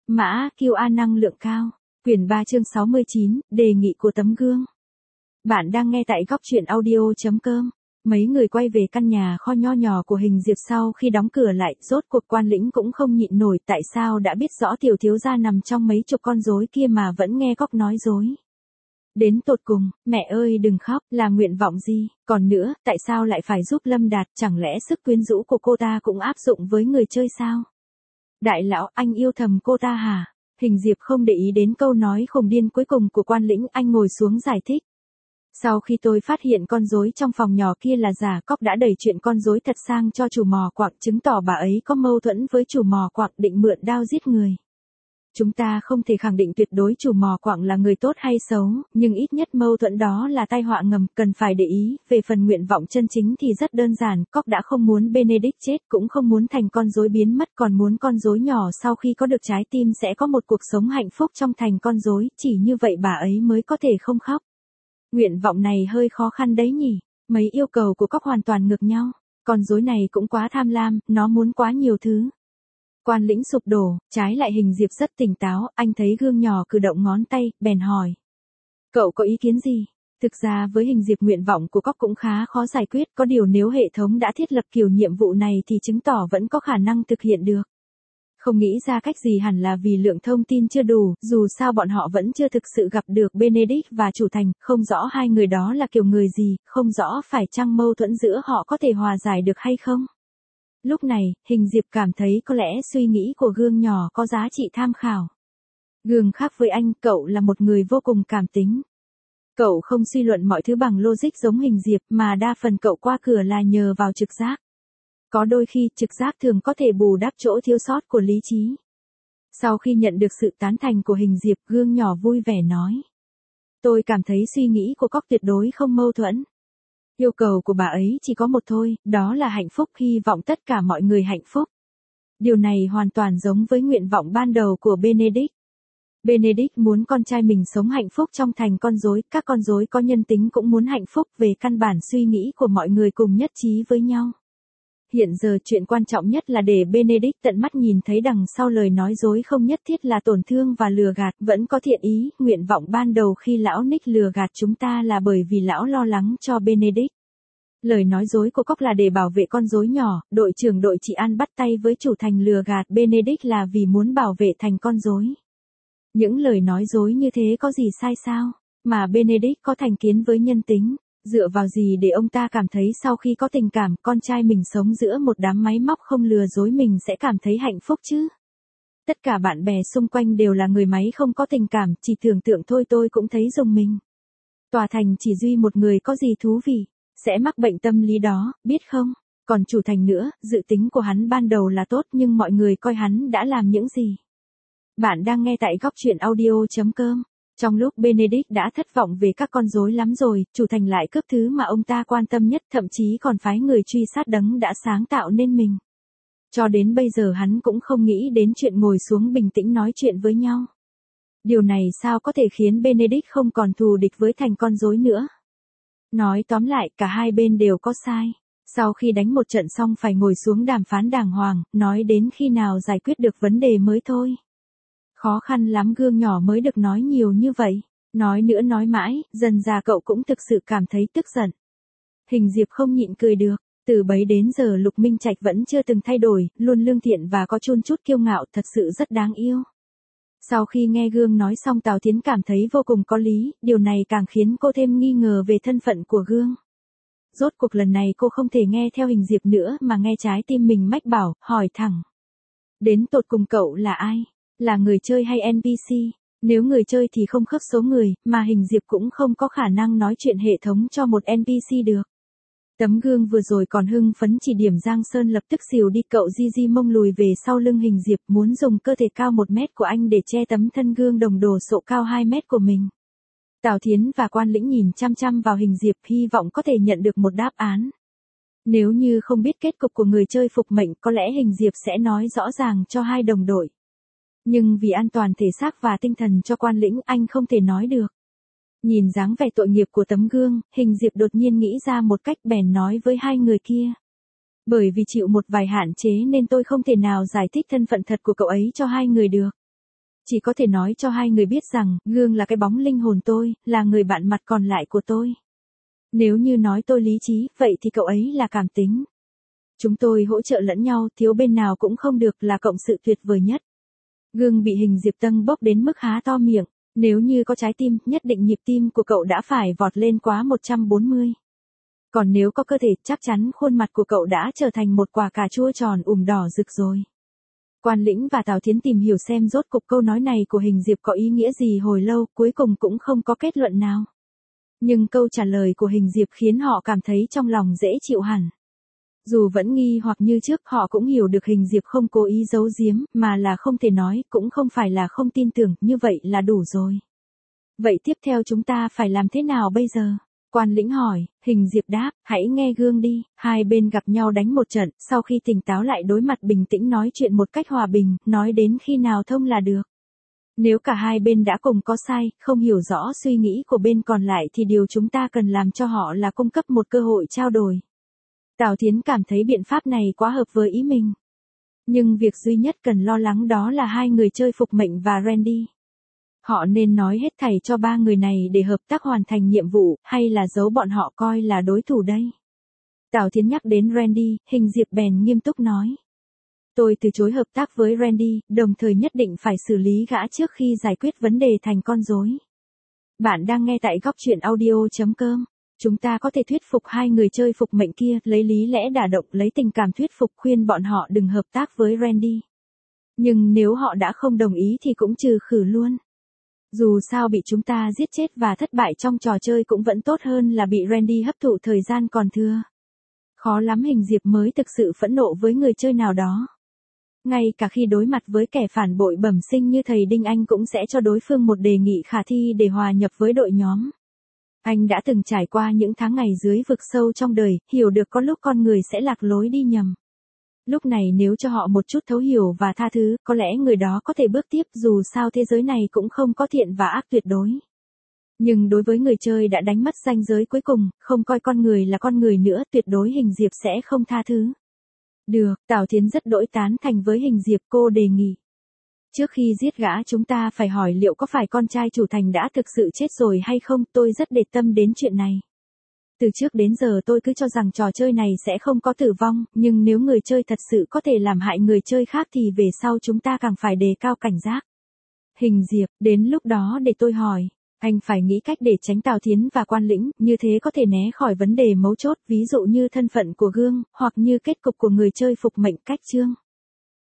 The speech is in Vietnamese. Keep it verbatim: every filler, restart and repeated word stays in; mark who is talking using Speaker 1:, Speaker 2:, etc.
Speaker 1: Mã quy a năng lượng cao. Quyển ba chương sáu mươi chín, đề nghị của tấm gương. Bạn đang nghe tại góc truyện audio.com. Mấy người quay về căn nhà kho nho nhỏ của Hình Diệp sau khi đóng cửa lại, rốt cuộc Quan Lĩnh cũng không nhịn nổi tại sao đã biết rõ tiểu thiếu gia nằm trong mấy chục con rối kia mà vẫn nghe Cóc nói dối. Đến tột cùng, mẹ ơi đừng khóc, là nguyện vọng gì, còn nữa, tại sao lại phải giúp Lâm Đạt, chẳng lẽ sức quyến rũ của cô ta cũng áp dụng với người chơi sao? Đại lão, anh yêu thầm cô ta hả? Hình Diệp không để ý đến câu nói khùng điên cuối cùng của Quan Lĩnh, anh ngồi xuống giải thích. Sau khi tôi phát hiện con rối trong phòng nhỏ kia là giả, Cóc đã đẩy chuyện con rối thật sang cho chủ mò quặng, chứng tỏ bà ấy có mâu thuẫn với chủ mò quặng, định mượn đao giết người. Chúng ta không thể khẳng định tuyệt đối chủ mò quặng là người tốt hay xấu, nhưng ít nhất mâu thuẫn đó là tai họa ngầm, cần phải để ý. Về phần nguyện vọng chân chính thì rất đơn giản, Cóc đã không muốn Benedict chết, cũng không muốn thành con rối biến mất, còn muốn con rối nhỏ sau khi có được trái tim sẽ có một cuộc sống hạnh phúc trong thành con rối, chỉ như vậy bà ấy mới có thể không khóc. Nguyện vọng này hơi khó khăn đấy nhỉ, mấy yêu cầu của Cóc hoàn toàn ngược nhau, con rối này cũng quá tham lam, nó muốn quá nhiều thứ. Quan Lĩnh sụp đổ, trái lại Hình Diệp rất tỉnh táo, anh thấy gương nhỏ cử động ngón tay, bèn hỏi. Cậu có ý kiến gì? Thực ra với Hình Diệp nguyện vọng của Cóc cũng khá khó giải quyết, có điều nếu hệ thống đã thiết lập kiểu nhiệm vụ này thì chứng tỏ vẫn có khả năng thực hiện được. Không nghĩ ra cách gì hẳn là vì lượng thông tin chưa đủ, dù sao bọn họ vẫn chưa thực sự gặp được Benedict và chủ thành, không rõ hai người đó là kiểu người gì, không rõ phải chăng mâu thuẫn giữa họ có thể hòa giải được hay không. Lúc này, Hình Diệp cảm thấy có lẽ suy nghĩ của gương nhỏ có giá trị tham khảo. Gương khác với anh, cậu là một người vô cùng cảm tính. Cậu không suy luận mọi thứ bằng logic giống Hình Diệp, mà đa phần cậu qua cửa là nhờ vào trực giác. Có đôi khi, trực giác thường có thể bù đắp chỗ thiếu sót của lý trí. Sau khi nhận được sự tán thành của Hình Diệp, gương nhỏ vui vẻ nói. Tôi cảm thấy suy nghĩ của Cóc tuyệt đối không mâu thuẫn. Yêu cầu của bà ấy chỉ có một thôi, đó là hạnh phúc, hy vọng tất cả mọi người hạnh phúc. Điều này hoàn toàn giống với nguyện vọng ban đầu của Benedict. Benedict muốn con trai mình sống hạnh phúc trong thành con rối, các con rối có nhân tính cũng muốn hạnh phúc, về căn bản suy nghĩ của mọi người cùng nhất trí với nhau. Hiện giờ chuyện quan trọng nhất là để Benedict tận mắt nhìn thấy đằng sau lời nói dối không nhất thiết là tổn thương và lừa gạt, vẫn có thiện ý. Nguyện vọng ban đầu khi lão Nick lừa gạt chúng ta là bởi vì lão lo lắng cho Benedict. Lời nói dối của Cóc là để bảo vệ con rối nhỏ, đội trưởng đội trị an bắt tay với chủ thành lừa gạt Benedict là vì muốn bảo vệ thành con rối. Những lời nói dối như thế có gì sai sao, mà Benedict có thành kiến với nhân tính. Dựa vào gì để ông ta cảm thấy sau khi có tình cảm, con trai mình sống giữa một đám máy móc không lừa dối mình sẽ cảm thấy hạnh phúc chứ? Tất cả bạn bè xung quanh đều là người máy không có tình cảm, chỉ tưởng tượng thôi tôi cũng thấy rùng mình. Tòa thành chỉ duy một người có gì thú vị, sẽ mắc bệnh tâm lý đó, biết không? Còn chủ thành nữa, dự tính của hắn ban đầu là tốt nhưng mọi người coi hắn đã làm những gì? Bạn đang nghe tại góc truyện audio.com. Trong lúc Benedict đã thất vọng về các con rối lắm rồi, chủ thành lại cướp thứ mà ông ta quan tâm nhất, thậm chí còn phái người truy sát đấng đã sáng tạo nên mình. Cho đến bây giờ hắn cũng không nghĩ đến chuyện ngồi xuống bình tĩnh nói chuyện với nhau. Điều này sao có thể khiến Benedict không còn thù địch với thành con rối nữa? Nói tóm lại, cả hai bên đều có sai. Sau khi đánh một trận xong phải ngồi xuống đàm phán đàng hoàng, nói đến khi nào giải quyết được vấn đề mới thôi. Khó khăn lắm gương nhỏ mới được nói nhiều như vậy. Nói nữa nói mãi, dần già cậu cũng thực sự cảm thấy tức giận. Hình Diệp không nhịn cười được. Từ bấy đến giờ Lục Minh Trạch vẫn chưa từng thay đổi, luôn lương thiện và có chun chút kiêu ngạo, thật sự rất đáng yêu. Sau khi nghe gương nói xong Tào Thiến cảm thấy vô cùng có lý, điều này càng khiến cô thêm nghi ngờ về thân phận của gương. Rốt cuộc lần này cô không thể nghe theo Hình Diệp nữa mà nghe trái tim mình mách bảo, hỏi thẳng. Đến tột cùng cậu là ai? Là người chơi hay en pê xê? Nếu người chơi thì không khớp số người, mà Hình Diệp cũng không có khả năng nói chuyện hệ thống cho một en pê xê được. Tấm gương vừa rồi còn hưng phấn chỉ điểm Giang Sơn lập tức xìu đi, cậu di di mông lùi về sau lưng Hình Diệp, muốn dùng cơ thể cao một mét của anh để che tấm thân gương đồng đồ sộ cao hai mét của mình. Tào Thiến và Quan Lĩnh nhìn chăm chăm vào Hình Diệp, hy vọng có thể nhận được một đáp án. Nếu như không biết kết cục của người chơi phục mệnh, có lẽ Hình Diệp sẽ nói rõ ràng cho hai đồng đội. Nhưng vì an toàn thể xác và tinh thần cho Quan Lĩnh, anh không thể nói được. Nhìn dáng vẻ tội nghiệp của tấm gương, Hình Diệp đột nhiên nghĩ ra một cách, bèn nói với hai người kia. Bởi vì chịu một vài hạn chế nên tôi không thể nào giải thích thân phận thật của cậu ấy cho hai người được. Chỉ có thể nói cho hai người biết rằng, gương là cái bóng linh hồn tôi, là người bạn mặt còn lại của tôi. Nếu như nói tôi lý trí, vậy thì cậu ấy là cảm tính. Chúng tôi hỗ trợ lẫn nhau, thiếu bên nào cũng không được, là cộng sự tuyệt vời nhất. Gương bị Hình Diệp tâng bốc đến mức há to miệng, nếu như có trái tim, nhất định nhịp tim của cậu đã phải vọt lên quá một trăm bốn mươi. Còn nếu có cơ thể, chắc chắn khuôn mặt của cậu đã trở thành một quả cà chua tròn ùm đỏ rực rồi. Quan Lĩnh và Tào Thiến tìm hiểu xem rốt cục câu nói này của Hình Diệp có ý nghĩa gì hồi lâu, cuối cùng cũng không có kết luận nào. Nhưng câu trả lời của Hình Diệp khiến họ cảm thấy trong lòng dễ chịu hẳn. Dù vẫn nghi hoặc như trước, họ cũng hiểu được Hình Diệp không cố ý giấu giếm, mà là không thể nói, cũng không phải là không tin tưởng, như vậy là đủ rồi. Vậy tiếp theo chúng ta phải làm thế nào bây giờ? Quan Lĩnh hỏi. Hình Diệp đáp, hãy nghe gương đi. Hai bên gặp nhau đánh một trận, sau khi tỉnh táo lại đối mặt bình tĩnh nói chuyện một cách hòa bình, nói đến khi nào thông là được. Nếu cả hai bên đã cùng có sai, không hiểu rõ suy nghĩ của bên còn lại thì điều chúng ta cần làm cho họ là cung cấp một cơ hội trao đổi. Tào Thiến cảm thấy biện pháp này quá hợp với ý mình. Nhưng việc duy nhất cần lo lắng đó là hai người chơi Phục Mệnh và Randy. Họ nên nói hết thảy cho ba người này để hợp tác hoàn thành nhiệm vụ, hay là giấu bọn họ coi là đối thủ đây? Tào Thiến nhắc đến Randy, Hình Diệp bèn nghiêm túc nói. Tôi từ chối hợp tác với Randy, đồng thời nhất định phải xử lý gã trước khi giải quyết vấn đề thành con rối. Bạn đang nghe tại góc truyện audio chấm com. Chúng ta có thể thuyết phục hai người chơi Phục Mệnh kia, lấy lý lẽ đả động, lấy tình cảm thuyết phục khuyên bọn họ đừng hợp tác với Randy. Nhưng nếu họ đã không đồng ý thì cũng trừ khử luôn. Dù sao bị chúng ta giết chết và thất bại trong trò chơi cũng vẫn tốt hơn là bị Randy hấp thụ thời gian còn thưa. Khó lắm Hình Diệp mới thực sự phẫn nộ với người chơi nào đó. Ngay cả khi đối mặt với kẻ phản bội bẩm sinh như thầy Đinh, anh cũng sẽ cho đối phương một đề nghị khả thi để hòa nhập với đội nhóm. Anh đã từng trải qua những tháng ngày dưới vực sâu trong đời, hiểu được có lúc con người sẽ lạc lối đi nhầm. Lúc này nếu cho họ một chút thấu hiểu và tha thứ, có lẽ người đó có thể bước tiếp, dù sao thế giới này cũng không có thiện và ác tuyệt đối. Nhưng đối với người chơi đã đánh mất ranh giới cuối cùng, không coi con người là con người nữa, tuyệt đối Hình Diệp sẽ không tha thứ. Được, Tào Thiến rất đỗi tán thành với Hình Diệp, cô đề nghị. Trước khi giết gã chúng ta phải hỏi liệu có phải con trai chủ thành đã thực sự chết rồi hay không, tôi rất để tâm đến chuyện này. Từ trước đến giờ tôi cứ cho rằng trò chơi này sẽ không có tử vong, nhưng nếu người chơi thật sự có thể làm hại người chơi khác thì về sau chúng ta càng phải đề cao cảnh giác. Hình Diệp, đến lúc đó để tôi hỏi. Anh phải nghĩ cách để tránh Tào Thiến và Quan Lĩnh, như thế có thể né khỏi vấn đề mấu chốt, ví dụ như thân phận của gương, hoặc như kết cục của người chơi Phục Mệnh cách chương.